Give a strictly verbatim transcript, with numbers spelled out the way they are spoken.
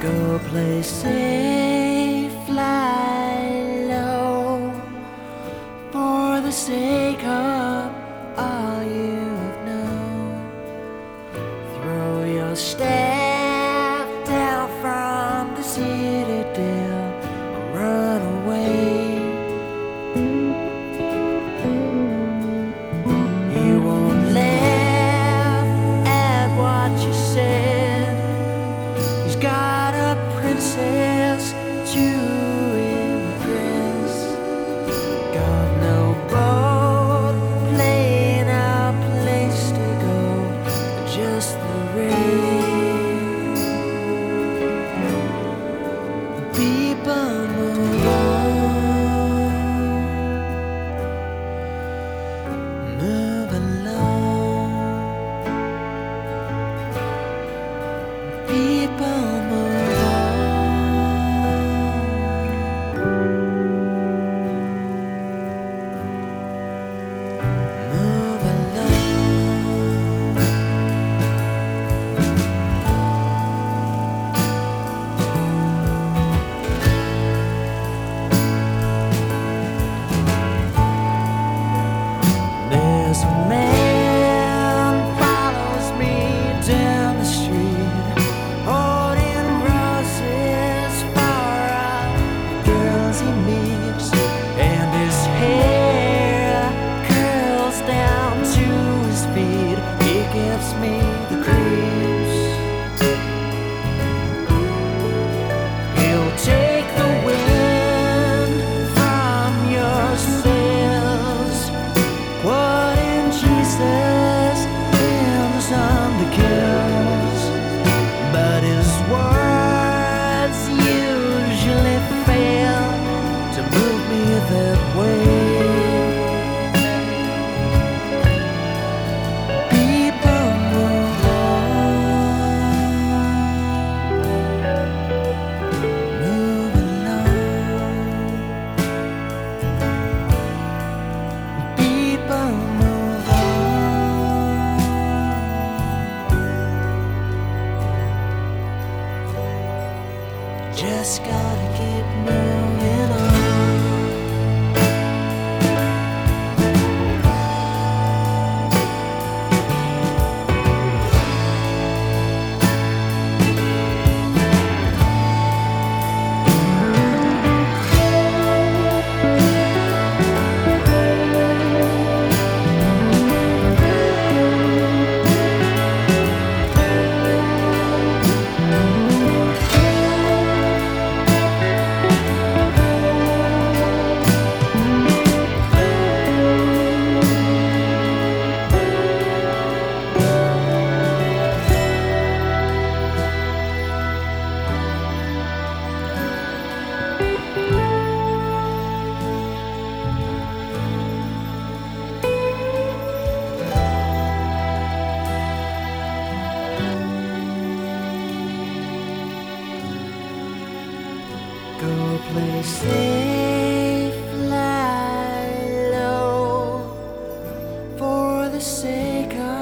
Go play safe, fly low, for the sake of all you know. Throw your staff down from the citadel, run away. You won't laugh at what you said. He's got a princess to impress. Got no boat, plane, or place to go, just the rain. People move on, move along. People move on, move along. There's a man follows me down the street, holding roses for all the girls he meets, and his hair curls down to his feet. He gives me the creeps. He'll take the wind from your sails, putting Jesus in the sun to kills. But his words usually fail to move me that way. People move on, move along. People move on, just gotta keep moving on. Go play safe, fly low, for the sake of